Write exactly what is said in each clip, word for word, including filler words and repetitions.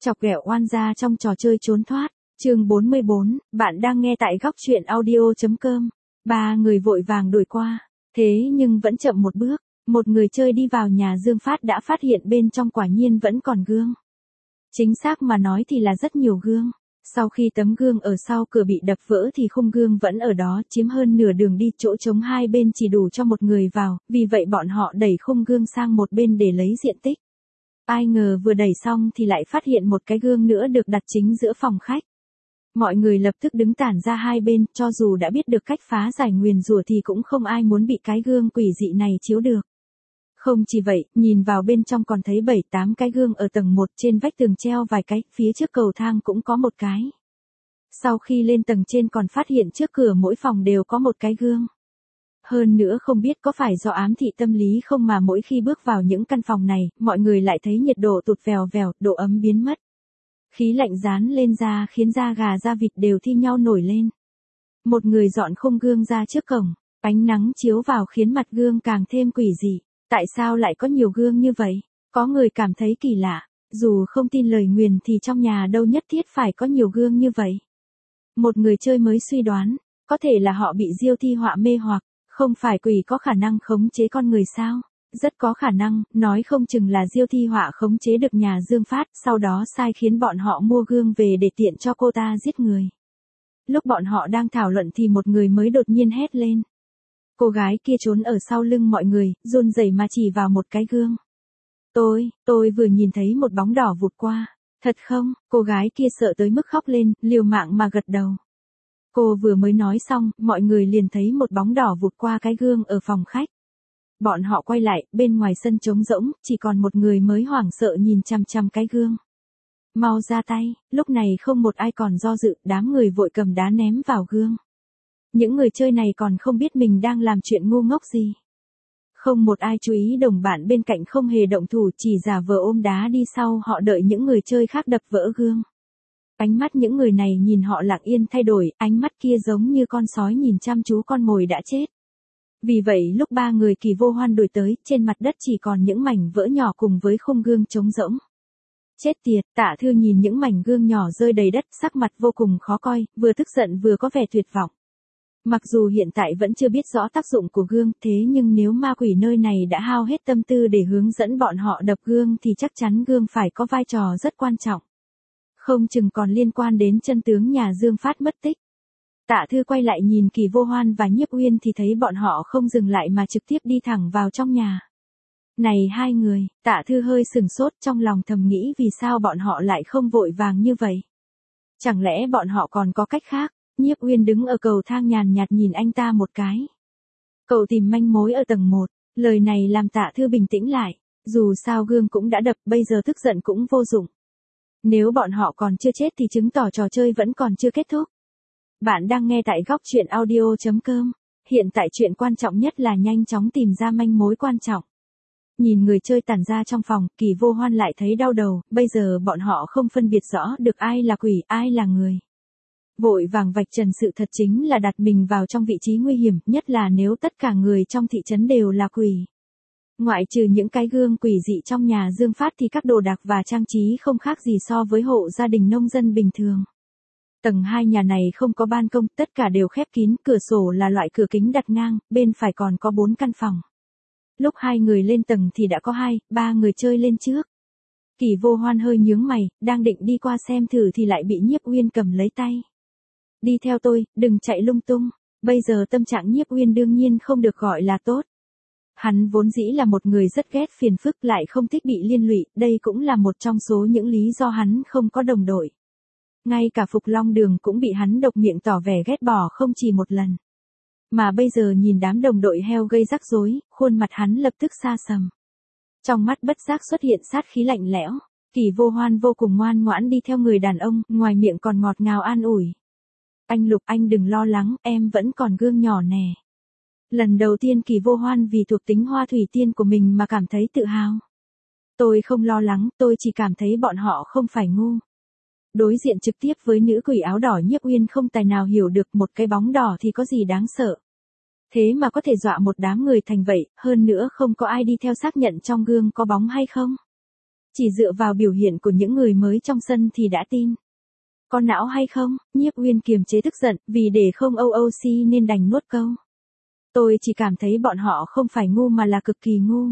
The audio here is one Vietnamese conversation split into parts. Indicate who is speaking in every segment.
Speaker 1: Chọc ghẹo oan gia trong trò chơi trốn thoát. Chương bốn mươi bốn, bạn đang nghe tại góc truyện audio chấm com. Ba người vội vàng đuổi qua, thế nhưng vẫn chậm một bước, một người chơi đi vào nhà Dương Phát đã phát hiện bên trong quả nhiên vẫn còn gương. Chính xác mà nói thì là rất nhiều gương. Sau khi tấm gương ở sau cửa bị đập vỡ thì khung gương vẫn ở đó, chiếm hơn nửa đường đi, chỗ trống hai bên chỉ đủ cho một người vào, vì vậy bọn họ đẩy khung gương sang một bên để lấy diện tích. Ai ngờ vừa đẩy xong thì lại phát hiện một cái gương nữa được đặt chính giữa phòng khách. Mọi người lập tức đứng tản ra hai bên, cho dù đã biết được cách phá giải nguyền rủa thì cũng không ai muốn bị cái gương quỷ dị này chiếu được. Không chỉ vậy, nhìn vào bên trong còn thấy bảy tám cái gương ở tầng một, trên vách tường treo vài cái, phía trước cầu thang cũng có một cái. Sau khi lên tầng trên còn phát hiện trước cửa mỗi phòng đều có một cái gương. Hơn nữa không biết có phải do ám thị tâm lý không mà mỗi khi bước vào những căn phòng này, mọi người lại thấy nhiệt độ tụt vèo vèo, độ ấm biến mất. Khí lạnh dán lên da khiến da gà da vịt đều thi nhau nổi lên. Một người dọn khung gương ra trước cổng, ánh nắng chiếu vào khiến mặt gương càng thêm quỷ dị. Tại sao lại có nhiều gương như vậy? Có người cảm thấy kỳ lạ, dù không tin lời nguyền thì trong nhà đâu nhất thiết phải có nhiều gương như vậy. Một người chơi mới suy đoán, có thể là họ bị diêu thi họa mê hoặc, không phải quỷ có khả năng khống chế con người sao? Rất có khả năng, nói không chừng là diêu thi họa khống chế được nhà Dương Phát, sau đó sai khiến bọn họ mua gương về để tiện cho cô ta giết người. Lúc bọn họ đang thảo luận thì một người mới đột nhiên hét lên. Cô gái kia trốn ở sau lưng mọi người, run rẩy mà chỉ vào một cái gương. Tôi, tôi vừa nhìn thấy một bóng đỏ vụt qua. Thật không? Cô gái kia sợ tới mức khóc lên, liều mạng mà gật đầu. Cô vừa mới nói xong, mọi người liền thấy một bóng đỏ vụt qua cái gương ở phòng khách. Bọn họ quay lại, bên ngoài sân trống rỗng, chỉ còn một người mới hoảng sợ nhìn chằm chằm cái gương. Mau ra tay, lúc này không một ai còn do dự, đám người vội cầm đá ném vào gương. Những người chơi này còn không biết mình đang làm chuyện ngu ngốc gì. Không một ai chú ý đồng bạn bên cạnh không hề động thủ, chỉ giả vờ ôm đá đi sau họ đợi những người chơi khác đập vỡ gương. Ánh mắt những người này nhìn họ lặng yên thay đổi, ánh mắt kia giống như con sói nhìn chăm chú con mồi đã chết. Vì vậy lúc ba người Kỳ Vô Hoan đuổi tới, trên mặt đất chỉ còn những mảnh vỡ nhỏ cùng với khung gương trống rỗng. Chết tiệt, Tạ Thư nhìn những mảnh gương nhỏ rơi đầy đất, sắc mặt vô cùng khó coi, vừa tức giận vừa có vẻ tuyệt vọng. Mặc dù hiện tại vẫn chưa biết rõ tác dụng của gương, thế nhưng nếu ma quỷ nơi này đã hao hết tâm tư để hướng dẫn bọn họ đập gương thì chắc chắn gương phải có vai trò rất quan trọng. Không chừng còn liên quan đến chân tướng nhà Dương Phát mất tích. Tạ Thư quay lại nhìn Kỳ Vô Hoan và Nhiếp Uyên thì thấy bọn họ không dừng lại mà trực tiếp đi thẳng vào trong nhà. Này hai người, Tạ Thư hơi sừng sốt, trong lòng thầm nghĩ vì sao bọn họ lại không vội vàng như vậy. Chẳng lẽ bọn họ còn có cách khác? Nhiếp Uyên đứng ở cầu thang nhàn nhạt nhìn anh ta một cái. Cậu tìm manh mối ở tầng một, lời này làm Tạ Thư bình tĩnh lại, dù sao gương cũng đã đập, bây giờ tức giận cũng vô dụng. Nếu bọn họ còn chưa chết thì chứng tỏ trò chơi vẫn còn chưa kết thúc. Bạn đang nghe tại góc truyện audio chấm com. Hiện tại chuyện quan trọng nhất là nhanh chóng tìm ra manh mối quan trọng. Nhìn người chơi tản ra trong phòng, Kỳ Vô Hoan lại thấy đau đầu, bây giờ bọn họ không phân biệt rõ được ai là quỷ, ai là người. Vội vàng vạch trần sự thật chính là đặt mình vào trong vị trí nguy hiểm, nhất là nếu tất cả người trong thị trấn đều là quỷ. Ngoại trừ những cái gương quỷ dị trong nhà Dương Phát thì các đồ đạc và trang trí không khác gì so với hộ gia đình nông dân bình thường. Tầng hai nhà này không có ban công, tất cả đều khép kín, cửa sổ là loại cửa kính đặt ngang, bên phải còn có bốn căn phòng. Lúc hai người lên tầng thì đã có hai, ba người chơi lên trước. Kỳ Vô Hoan hơi nhướng mày, đang định đi qua xem thử thì lại bị Nhiếp Uyên cầm lấy tay. Đi theo tôi, đừng chạy lung tung. Bây giờ tâm trạng Nhiếp Uyên đương nhiên không được gọi là tốt. Hắn vốn dĩ là một người rất ghét phiền phức, lại không thích bị liên lụy, đây cũng là một trong số những lý do hắn không có đồng đội. Ngay cả Phục Long Đường cũng bị hắn độc miệng tỏ vẻ ghét bỏ không chỉ một lần. Mà bây giờ nhìn đám đồng đội heo gây rắc rối, khuôn mặt hắn lập tức xa sầm. Trong mắt bất giác xuất hiện sát khí lạnh lẽo. Kỳ Vô Hoan vô cùng ngoan ngoãn đi theo người đàn ông, ngoài miệng còn ngọt ngào an ủi. Anh Lục, anh đừng lo lắng, em vẫn còn gương nhỏ nè. Lần đầu tiên Kỳ Vô Hoan vì thuộc tính hoa thủy tiên của mình mà cảm thấy tự hào. Tôi không lo lắng, tôi chỉ cảm thấy bọn họ không phải ngu. Đối diện trực tiếp với nữ quỷ áo đỏ, Nhiếp Uyên không tài nào hiểu được một cái bóng đỏ thì có gì đáng sợ. Thế mà có thể dọa một đám người thành vậy, hơn nữa không có ai đi theo xác nhận trong gương có bóng hay không. Chỉ dựa vào biểu hiện của những người mới trong sân thì đã tin. Có não hay không? Nhiếp Uyên kiềm chế tức giận, vì để không âu âu si nên đành nuốt câu. Tôi chỉ cảm thấy bọn họ không phải ngu mà là cực kỳ ngu.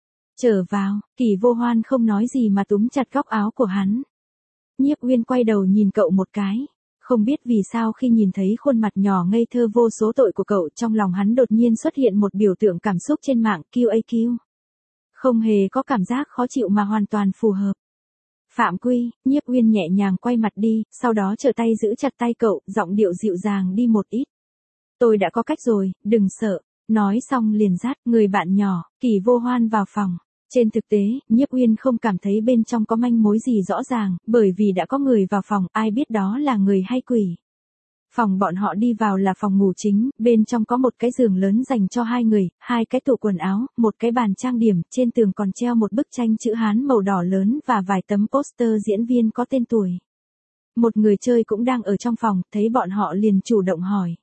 Speaker 1: Trở vào, Kỳ Vô Hoan không nói gì mà túm chặt góc áo của hắn. Nhiếp Uyên quay đầu nhìn cậu một cái. Không biết vì sao khi nhìn thấy khuôn mặt nhỏ ngây thơ vô số tội của cậu, trong lòng hắn đột nhiên xuất hiện một biểu tượng cảm xúc trên mạng quy a quy. Không hề có cảm giác khó chịu mà hoàn toàn phù hợp. Phạm Quy, Nhiếp Uyên nhẹ nhàng quay mặt đi, sau đó trở tay giữ chặt tay cậu, giọng điệu dịu dàng đi một ít. Tôi đã có cách rồi, đừng sợ. Nói xong liền dắt người bạn nhỏ, Kỳ Vô Hoan vào phòng. Trên thực tế, Nhiếp Uyên không cảm thấy bên trong có manh mối gì rõ ràng, bởi vì đã có người vào phòng, ai biết đó là người hay quỷ. Phòng bọn họ đi vào là phòng ngủ chính, bên trong có một cái giường lớn dành cho hai người, hai cái tủ quần áo, một cái bàn trang điểm, trên tường còn treo một bức tranh chữ Hán màu đỏ lớn và vài tấm poster diễn viên có tên tuổi. Một người chơi cũng đang ở trong phòng, thấy bọn họ liền chủ động hỏi.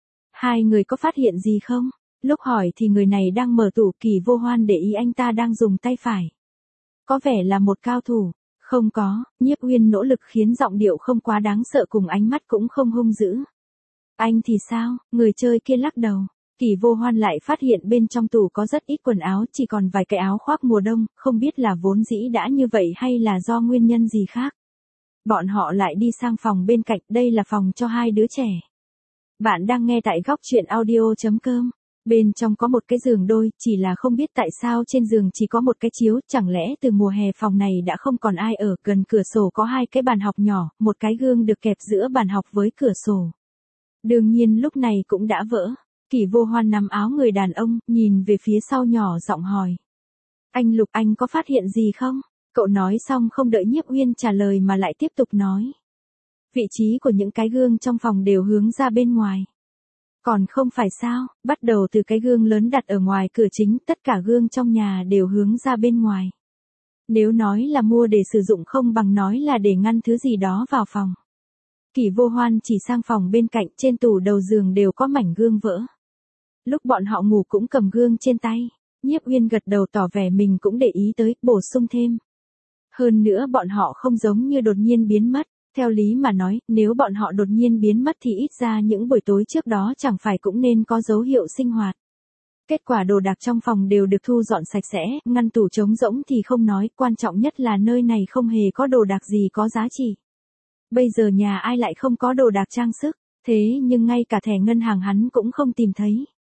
Speaker 1: Hai người có phát hiện gì không? Lúc hỏi thì người này đang mở tủ, Kỳ Vô Hoan để ý anh ta đang dùng tay phải. Có vẻ là một cao thủ. Không có, Nhiếp Uyên nỗ lực khiến giọng điệu không quá đáng sợ cùng ánh mắt cũng không hung dữ. Anh thì sao? Người chơi kia lắc đầu. Kỳ Vô Hoan lại phát hiện bên trong tủ có rất ít quần áo, chỉ còn vài cái áo khoác mùa đông, không biết là vốn dĩ đã như vậy hay là do nguyên nhân gì khác. Bọn họ lại đi sang phòng bên cạnh, đây là phòng cho hai đứa trẻ. Bạn đang nghe tại góc truyện audio chấm com. Bên trong có một cái giường đôi, chỉ là không biết tại sao trên giường chỉ có một cái chiếu, chẳng lẽ từ mùa hè phòng này đã không còn ai ở, gần cửa sổ có hai cái bàn học nhỏ, một cái gương được kẹp giữa bàn học với cửa sổ. Đương nhiên lúc này cũng đã vỡ. Kỳ Vô Hoan nắm áo người đàn ông, nhìn về phía sau nhỏ giọng hỏi. Anh Lục, anh có phát hiện gì không? Cậu nói xong không đợi Nhiếp Uyên trả lời mà lại tiếp tục nói. Vị trí của những cái gương trong phòng đều hướng ra bên ngoài. Còn không phải sao, bắt đầu từ cái gương lớn đặt ở ngoài cửa chính, tất cả gương trong nhà đều hướng ra bên ngoài. Nếu nói là mua để sử dụng không bằng nói là để ngăn thứ gì đó vào phòng. Kỳ Vô Hoan chỉ sang phòng bên cạnh, trên tủ đầu giường đều có mảnh gương vỡ. Lúc bọn họ ngủ cũng cầm gương trên tay. Nhiếp Uyên gật đầu tỏ vẻ mình cũng để ý tới, bổ sung thêm. Hơn nữa bọn họ không giống như đột nhiên biến mất. Theo lý mà nói, nếu bọn họ đột nhiên biến mất thì ít ra những buổi tối trước đó chẳng phải cũng nên có dấu hiệu sinh hoạt. Kết quả đồ đạc trong phòng đều được thu dọn sạch sẽ, ngăn tủ trống rỗng thì không nói, quan trọng nhất là nơi này không hề có đồ đạc gì có giá trị. Bây giờ nhà ai lại không có đồ đạc trang sức, thế nhưng ngay cả thẻ ngân hàng hắn cũng không tìm thấy.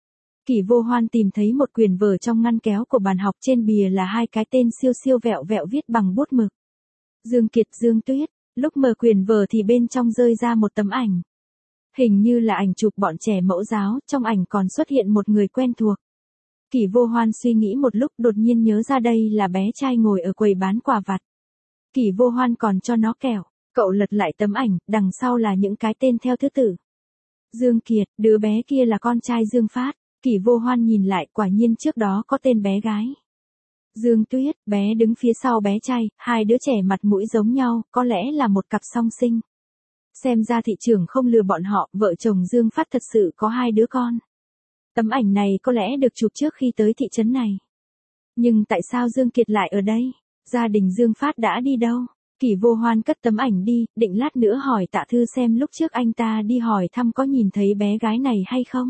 Speaker 1: Kỳ Vô Hoan tìm thấy một quyển vở trong ngăn kéo của bàn học, trên bìa là hai cái tên siêu siêu vẹo vẹo viết bằng bút mực. Dương Kiệt, Dương Tuyết. Lúc mở quyển vở thì bên trong rơi ra một tấm ảnh. Hình như là ảnh chụp bọn trẻ mẫu giáo, trong ảnh còn xuất hiện một người quen thuộc. Kỳ Vô Hoan suy nghĩ một lúc, đột nhiên nhớ ra đây là bé trai ngồi ở quầy bán quà vặt. Kỳ Vô Hoan còn cho nó kẹo. Cậu lật lại tấm ảnh, đằng sau là những cái tên theo thứ tự. Dương Kiệt, đứa bé kia là con trai Dương Phát. Kỳ Vô Hoan nhìn lại, quả nhiên trước đó có tên bé gái. Dương Tuyết, bé đứng phía sau bé trai, hai đứa trẻ mặt mũi giống nhau, có lẽ là một cặp song sinh. Xem ra thị trường không lừa bọn họ, vợ chồng Dương Phát thật sự có hai đứa con. Tấm ảnh này có lẽ được chụp trước khi tới thị trấn này. Nhưng tại sao Dương Kiệt lại ở đây? Gia đình Dương Phát đã đi đâu? Kỳ Vô Hoan cất tấm ảnh đi, định lát nữa hỏi Tạ Thư xem lúc trước anh ta đi hỏi thăm có nhìn thấy bé gái này hay không.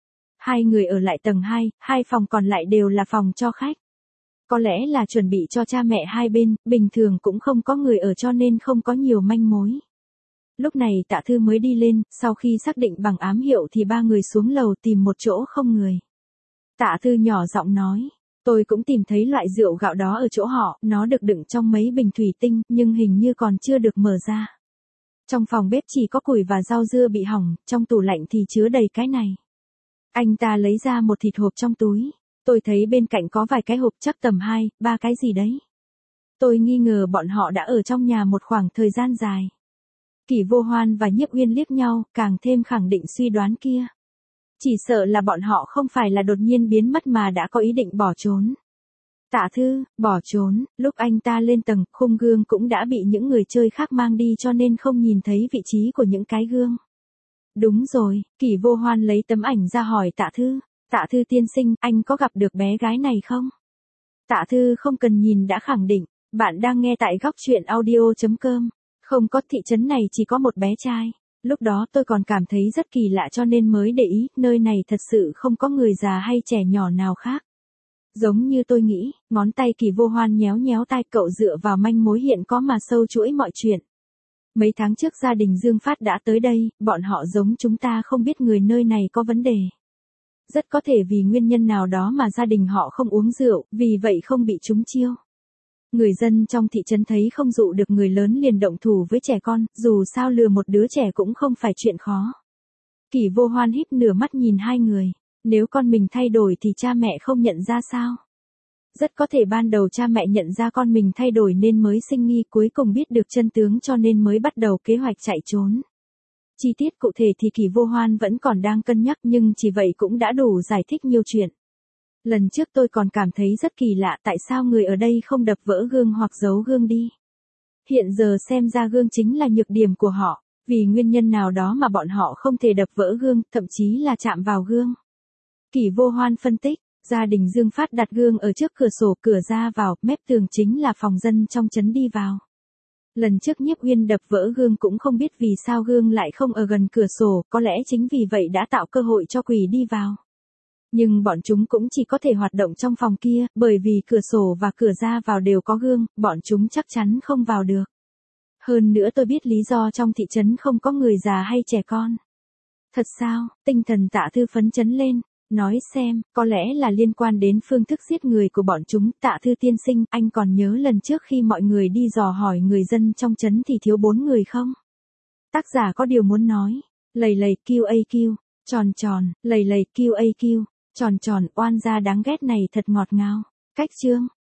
Speaker 1: Hai người ở lại tầng hai, hai phòng còn lại đều là phòng cho khách. Có lẽ là chuẩn bị cho cha mẹ hai bên, bình thường cũng không có người ở cho nên không có nhiều manh mối. Lúc này Tạ Thư mới đi lên, sau khi xác định bằng ám hiệu thì ba người xuống lầu tìm một chỗ không người. Tạ Thư nhỏ giọng nói, tôi cũng tìm thấy loại rượu gạo đó ở chỗ họ, nó được đựng trong mấy bình thủy tinh, nhưng hình như còn chưa được mở ra. Trong phòng bếp chỉ có củi và rau dưa bị hỏng, trong tủ lạnh thì chứa đầy cái này. Anh ta lấy ra một thịt hộp trong túi. Tôi thấy bên cạnh có vài cái hộp, chắc tầm hai, ba cái gì đấy. Tôi nghi ngờ bọn họ đã ở trong nhà một khoảng thời gian dài. Kỳ Vô Hoan và Nhiếp Uyên liếc nhau, càng thêm khẳng định suy đoán kia. Chỉ sợ là bọn họ không phải là đột nhiên biến mất mà đã có ý định bỏ trốn. Tạ Thư, bỏ trốn, lúc anh ta lên tầng, khung gương cũng đã bị những người chơi khác mang đi cho nên không nhìn thấy vị trí của những cái gương. Đúng rồi, Kỳ Vô Hoan lấy tấm ảnh ra hỏi Tạ Thư. Tạ Thư tiên sinh, anh có gặp được bé gái này không? Tạ Thư không cần nhìn đã khẳng định, Bạn đang nghe tại góc chuyện audio.com. Không có, thị trấn này chỉ có một bé trai. Lúc đó tôi còn cảm thấy rất kỳ lạ cho nên mới để ý, nơi này thật sự không có người già hay trẻ nhỏ nào khác. Giống như tôi nghĩ, ngón tay Kỳ Vô Hoan nhéo nhéo tai cậu dựa vào manh mối hiện có mà sâu chuỗi mọi chuyện. Mấy tháng trước gia đình Dương Phát đã tới đây, bọn họ giống chúng ta không biết người nơi này có vấn đề. Rất có thể vì nguyên nhân nào đó mà gia đình họ không uống rượu, vì vậy không bị trúng chiêu. Người dân trong thị trấn thấy không dụ được người lớn liền động thủ với trẻ con, dù sao lừa một đứa trẻ cũng không phải chuyện khó. Kỳ Vô Hoan híp nửa mắt nhìn hai người, nếu con mình thay đổi thì cha mẹ không nhận ra sao? Rất có thể ban đầu cha mẹ nhận ra con mình thay đổi nên mới sinh nghi, cuối cùng biết được chân tướng cho nên mới bắt đầu kế hoạch chạy trốn. Chi tiết cụ thể thì Kỳ Vô Hoan vẫn còn đang cân nhắc nhưng chỉ vậy cũng đã đủ giải thích nhiều chuyện. Lần trước tôi còn cảm thấy rất kỳ lạ tại sao người ở đây không đập vỡ gương hoặc giấu gương đi. Hiện giờ xem ra gương chính là nhược điểm của họ, vì nguyên nhân nào đó mà bọn họ không thể đập vỡ gương, thậm chí là chạm vào gương. Kỳ Vô Hoan phân tích, gia đình Dương Phát đặt gương ở trước cửa sổ, cửa ra vào, mép tường chính là phòng dân trong trấn đi vào. Lần trước Nhiếp Uyên đập vỡ gương cũng không biết vì sao gương lại không ở gần cửa sổ, có lẽ chính vì vậy đã tạo cơ hội cho quỷ đi vào. Nhưng bọn chúng cũng chỉ có thể hoạt động trong phòng kia, bởi vì cửa sổ và cửa ra vào đều có gương, bọn chúng chắc chắn không vào được. Hơn nữa tôi biết lý do trong thị trấn không có người già hay trẻ con. Thật sao? Tinh thần Tạ Thư phấn chấn lên, nói xem, có lẽ là liên quan đến phương thức giết người của bọn chúng. Tạ Thư tiên sinh, anh còn nhớ lần trước khi mọi người đi dò hỏi người dân trong trấn thì thiếu bốn người không? Tác giả có điều muốn nói, lầy lầy kiu a kiu, tròn tròn, lầy lầy kiu a kiu, tròn tròn, oan gia đáng ghét này thật ngọt ngào. Cách chương